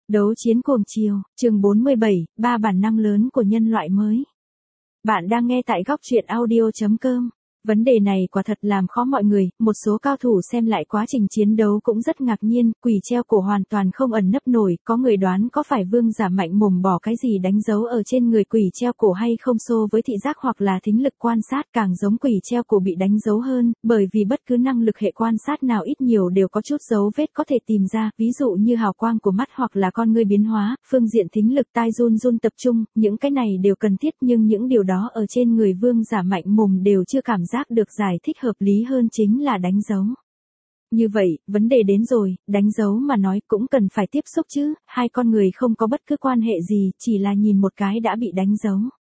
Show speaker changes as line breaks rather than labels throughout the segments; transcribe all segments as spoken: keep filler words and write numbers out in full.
Đấu chiến cuồng chiều, chương bốn mươi bảy, ba bản năng lớn của nhân loại mới. Bạn đang nghe tại góc truyện audio chấm com. Vấn đề này quả thật làm khó mọi người, một số cao thủ xem lại quá trình chiến đấu cũng rất ngạc nhiên, quỷ treo cổ hoàn toàn không ẩn nấp nổi, có người đoán có phải vương giả mạnh mồm bỏ cái gì đánh dấu ở trên người quỷ treo cổ hay không xô với thị giác hoặc là thính lực quan sát càng giống quỷ treo cổ bị đánh dấu hơn, bởi vì bất cứ năng lực hệ quan sát nào ít nhiều đều có chút dấu vết có thể tìm ra, ví dụ như hào quang của mắt hoặc là con ngươi biến hóa, phương diện thính lực tai run run tập trung, những cái này đều cần thiết nhưng những điều đó ở trên người vương giả mạnh mồm đều chưa cảm giác được giải thích hợp lý hơn chính là đánh dấu. Như vậy, vấn đề đến rồi, đánh dấu mà nói cũng cần phải tiếp xúc chứ, hai con người không có bất cứ quan hệ gì, chỉ là nhìn một cái đã bị đánh dấu.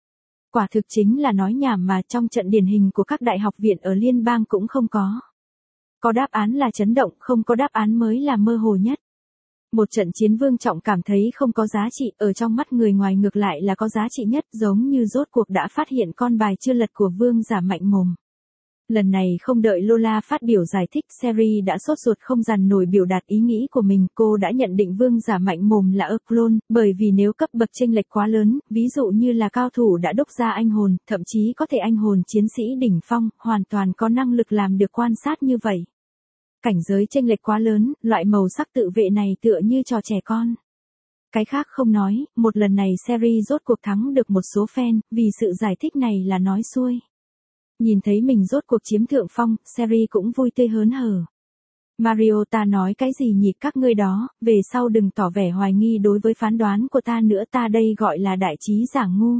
Quả thực chính là nói nhảm mà trong trận điển hình của các đại học viện ở liên bang cũng không có. Có đáp án là chấn động, không có đáp án mới là mơ hồ nhất. Một trận chiến Vương Trọng cảm thấy không có giá trị, ở trong mắt người ngoài ngược lại là có giá trị nhất, giống như rốt cuộc đã phát hiện con bài chưa lật của vương giả mạnh mồm. Lần này không đợi Lola phát biểu giải thích, Sherry đã sốt ruột không dằn nổi biểu đạt ý nghĩ của mình, cô đã nhận định vương giả mạnh mồm là ơ clone, bởi vì nếu cấp bậc chênh lệch quá lớn, ví dụ như là cao thủ đã đúc ra anh hồn, thậm chí có thể anh hồn chiến sĩ đỉnh phong, hoàn toàn có năng lực làm được quan sát như vậy. Cảnh giới chênh lệch quá lớn, loại màu sắc tự vệ này tựa như trò trẻ con. Cái khác không nói, một lần này Sherry rốt cuộc thắng được một số fan, vì sự giải thích này là nói xuôi. Nhìn thấy mình rốt cuộc chiếm thượng phong, Sherry cũng vui tươi hớn hở. Mario, ta nói cái gì nhỉ các ngươi đó, về sau đừng tỏ vẻ hoài nghi đối với phán đoán của ta nữa, ta đây gọi là đại trí giả ngu.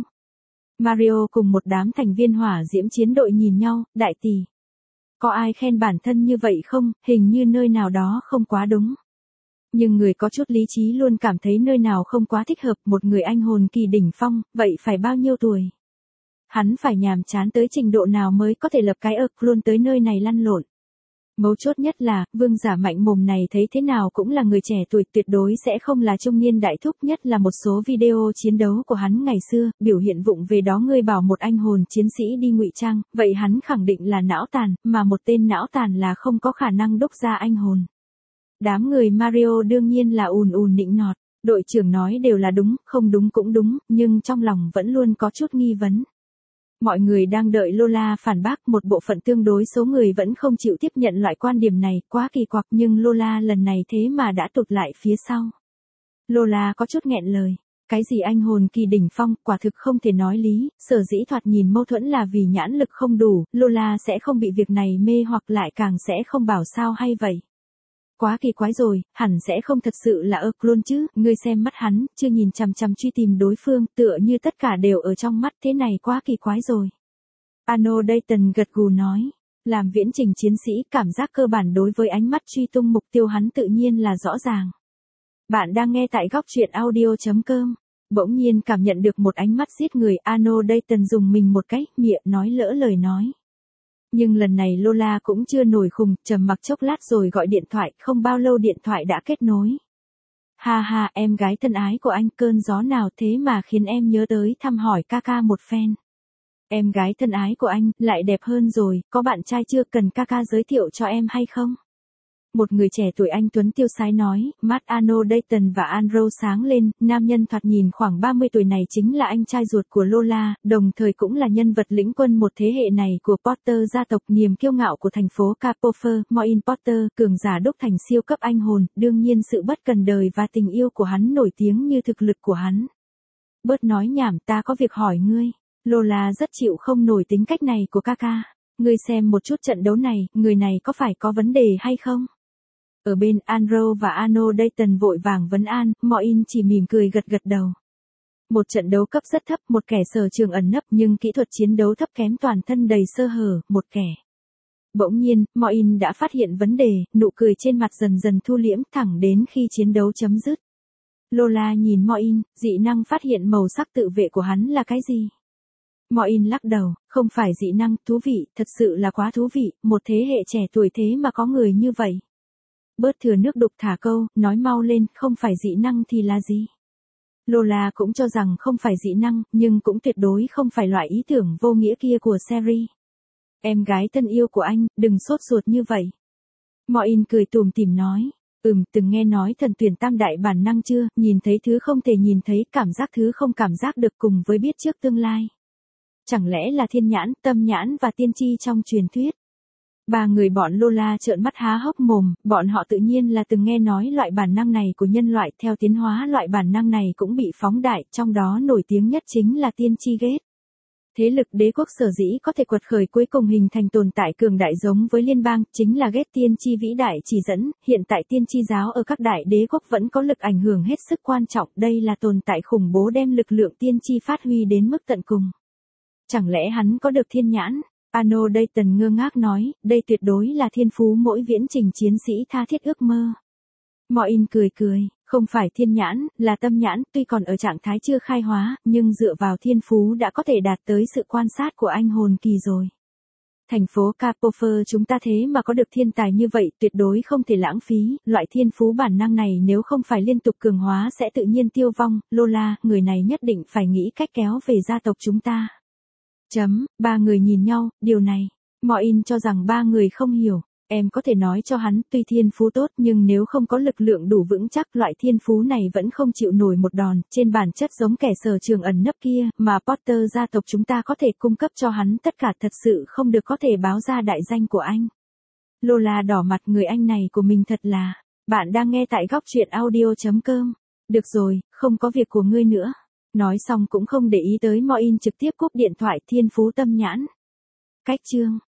Mario cùng một đám thành viên hỏa diễm chiến đội nhìn nhau, đại tỷ. Có ai khen bản thân như vậy không, hình như nơi nào đó không quá đúng. Nhưng người có chút lý trí luôn cảm thấy nơi nào không quá thích hợp, một người anh hồn kỳ đỉnh phong, vậy phải bao nhiêu tuổi? Hắn phải nhàm chán tới trình độ nào mới có thể lập cái ơ clone tới nơi này lăn lộn. Mấu chốt nhất là, vương giả mạnh mồm này thấy thế nào cũng là người trẻ tuổi, tuyệt đối sẽ không là trung niên đại thúc, nhất là một số video chiến đấu của hắn ngày xưa, biểu hiện vụng về đó ngươi bảo một anh hồn chiến sĩ đi ngụy trang, vậy hắn khẳng định là não tàn, mà một tên não tàn là không có khả năng đúc ra anh hồn. Đám người Mario đương nhiên là ùn ùn nịnh nọt, đội trưởng nói đều là đúng, không đúng cũng đúng, nhưng trong lòng vẫn luôn có chút nghi vấn. Mọi người đang đợi Lola phản bác, một bộ phận tương đối số người vẫn không chịu tiếp nhận loại quan điểm này, quá kỳ quặc, nhưng Lola lần này thế mà đã tụt lại phía sau. Lola có chút nghẹn lời. Cái gì anh hồn kỳ đỉnh phong, quả thực không thể nói lý, sở dĩ thoạt nhìn mâu thuẫn là vì nhãn lực không đủ, Lola sẽ không bị việc này mê hoặc lại càng sẽ không bảo sao hay vậy. Quá kỳ quái rồi, hẳn sẽ không thật sự là ơ clone chứ, ngươi xem mắt hắn, chưa nhìn chằm chằm truy tìm đối phương, tựa như tất cả đều ở trong mắt, thế này quá kỳ quái rồi. Arno Dayton gật gù nói, làm viễn trình chiến sĩ, cảm giác cơ bản đối với ánh mắt truy tung mục tiêu hắn tự nhiên là rõ ràng. Bạn đang nghe tại góc truyện audio chấm com. Bỗng nhiên cảm nhận được một ánh mắt giết người, Arno Dayton dùng mình một cái, miệng nói lỡ lời nói. Nhưng lần này Lola cũng chưa nổi khùng, trầm mặc chốc lát rồi gọi điện thoại, không bao lâu điện thoại đã kết nối. Ha ha, em gái thân ái của anh, cơn gió nào thế mà khiến em nhớ tới thăm hỏi ca ca một phen. Em gái thân ái của anh, lại đẹp hơn rồi, có bạn trai chưa, cần ca ca giới thiệu cho em hay không? Một người trẻ tuổi anh tuấn tiêu sái nói, mắt Arno Dayton và Andrew sáng lên, nam nhân thoạt nhìn khoảng ba mươi tuổi này chính là anh trai ruột của Lola, đồng thời cũng là nhân vật lĩnh quân một thế hệ này của Potter gia tộc, niềm kiêu ngạo của thành phố Capofer, Moin Potter, cường giả đúc thành siêu cấp anh hồn, đương nhiên sự bất cần đời và tình yêu của hắn nổi tiếng như thực lực của hắn. Bớt nói nhảm, ta có việc hỏi ngươi. Lola rất chịu không nổi tính cách này của Kaka. Ngươi xem một chút trận đấu này, người này có phải có vấn đề hay không? Ở bên Andrew và Arno Dayton vội vàng vấn an, Moin chỉ mỉm cười gật gật đầu. Một trận đấu cấp rất thấp, một kẻ sở trường ẩn nấp nhưng kỹ thuật chiến đấu thấp kém, toàn thân đầy sơ hở, một kẻ. Bỗng nhiên, Moin đã phát hiện vấn đề, nụ cười trên mặt dần dần thu liễm thẳng đến khi chiến đấu chấm dứt. Lola nhìn Moin, dị năng phát hiện màu sắc tự vệ của hắn là cái gì? Moin lắc đầu, không phải dị năng, thú vị, thật sự là quá thú vị, một thế hệ trẻ tuổi thế mà có người như vậy. Bớt thừa nước đục thả câu, nói mau lên, không phải dị năng thì là gì? Lola cũng cho rằng không phải dị năng, nhưng cũng tuyệt đối không phải loại ý tưởng vô nghĩa kia của Sherry. Em gái thân yêu của anh, đừng sốt ruột như vậy. Moin cười tủm tỉm nói, Ừm, từng nghe nói thần tuyển tam đại bản năng chưa, nhìn thấy thứ không thể nhìn thấy, cảm giác thứ không cảm giác được cùng với biết trước tương lai. Chẳng lẽ là thiên nhãn, tâm nhãn và tiên tri trong truyền thuyết? Ba người bọn Lola trợn mắt há hốc mồm, bọn họ tự nhiên là từng nghe nói loại bản năng này của nhân loại, theo tiến hóa loại bản năng này cũng bị phóng đại, trong đó nổi tiếng nhất chính là tiên tri ghét. Thế lực đế quốc sở dĩ có thể quật khởi cuối cùng hình thành tồn tại cường đại giống với liên bang, chính là ghét tiên tri vĩ đại chỉ dẫn, hiện tại tiên tri giáo ở các đại đế quốc vẫn có lực ảnh hưởng hết sức quan trọng, đây là tồn tại khủng bố đem lực lượng tiên tri phát huy đến mức tận cùng. Chẳng lẽ hắn có được thiên nhãn? Ano Dayton ngơ ngác nói, đây tuyệt đối là thiên phú mỗi viễn trình chiến sĩ tha thiết ước mơ. Moin cười cười, không phải thiên nhãn, là tâm nhãn, tuy còn ở trạng thái chưa khai hóa, nhưng dựa vào thiên phú đã có thể đạt tới sự quan sát của anh hồn kỳ rồi. Thành phố Capofer chúng ta thế mà có được thiên tài như vậy, tuyệt đối không thể lãng phí, loại thiên phú bản năng này nếu không phải liên tục cường hóa sẽ tự nhiên tiêu vong, Lola, người này nhất định phải nghĩ cách kéo về gia tộc chúng ta. Chấm, ba người nhìn nhau, điều này, Moin cho rằng ba người không hiểu, em có thể nói cho hắn, tuy thiên phú tốt nhưng nếu không có lực lượng đủ vững chắc loại thiên phú này vẫn không chịu nổi một đòn, trên bản chất giống kẻ sở trường ẩn nấp kia, mà Potter gia tộc chúng ta có thể cung cấp cho hắn tất cả thật sự không được có thể báo ra đại danh của anh. Lola đỏ mặt, người anh này của mình thật là, bạn đang nghe tại góc truyện audio chấm com, được rồi, không có việc của ngươi nữa. Nói xong cũng không để ý tới Moin trực tiếp cúp điện thoại, thiên phú tâm nhãn. Cách chương